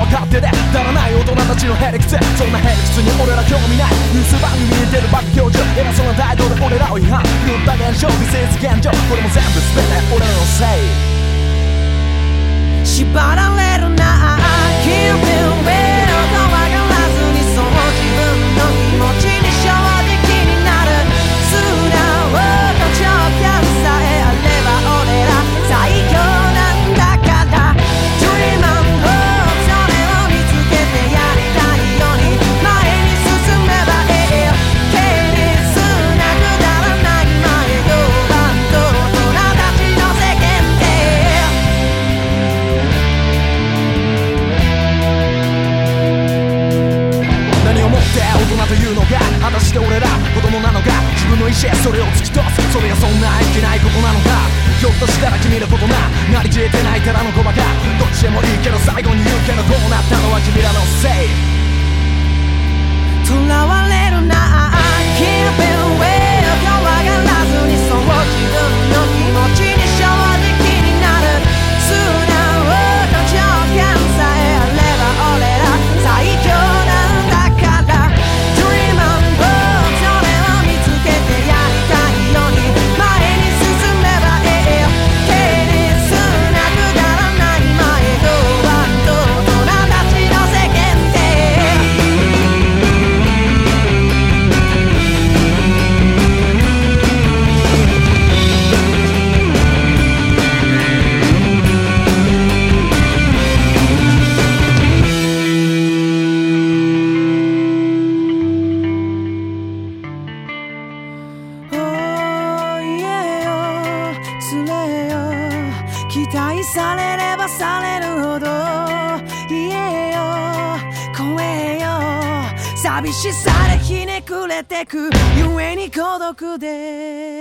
は勝手で足らない大人たちのへりくつ、そんなへりくつに俺ら興味ない。ニュース番組に出るバカ教授、偉そうな態度で俺らを違反。言った現象、微生現状、これも全部全て俺らのせい。縛られるな、Keep it real 怖がらずにそう自分の気持ちに正直になる。素直と条件さえあれば俺ら最強なんだから。 Dream and hope それを見つけてやりたいように前に進めばいい。ケリスなくだらない前評判と大人たちの世間で何をもって大人というのか、果たして俺ら子供なのか。自分の意思それを突き通す、それがそんないけないことなのか。ひょっとしたら君のことな、なりきれてないただの小バカ。どっちでもいいけど最後に言うけど、こうなったのは君らのせい。囚われるな、 Keep it real 怖がらずにそう自分の気持ちに正直になる。素直と条件さえあれば俺ら最強なんだから。 Dream and hope それを見つけてやりたいように前に進めばいい。ケリスなくだらない前評判と大人たちの世間で期待されればされるほど言えよ声よ。寂しさでひねくれてくゆえに孤独で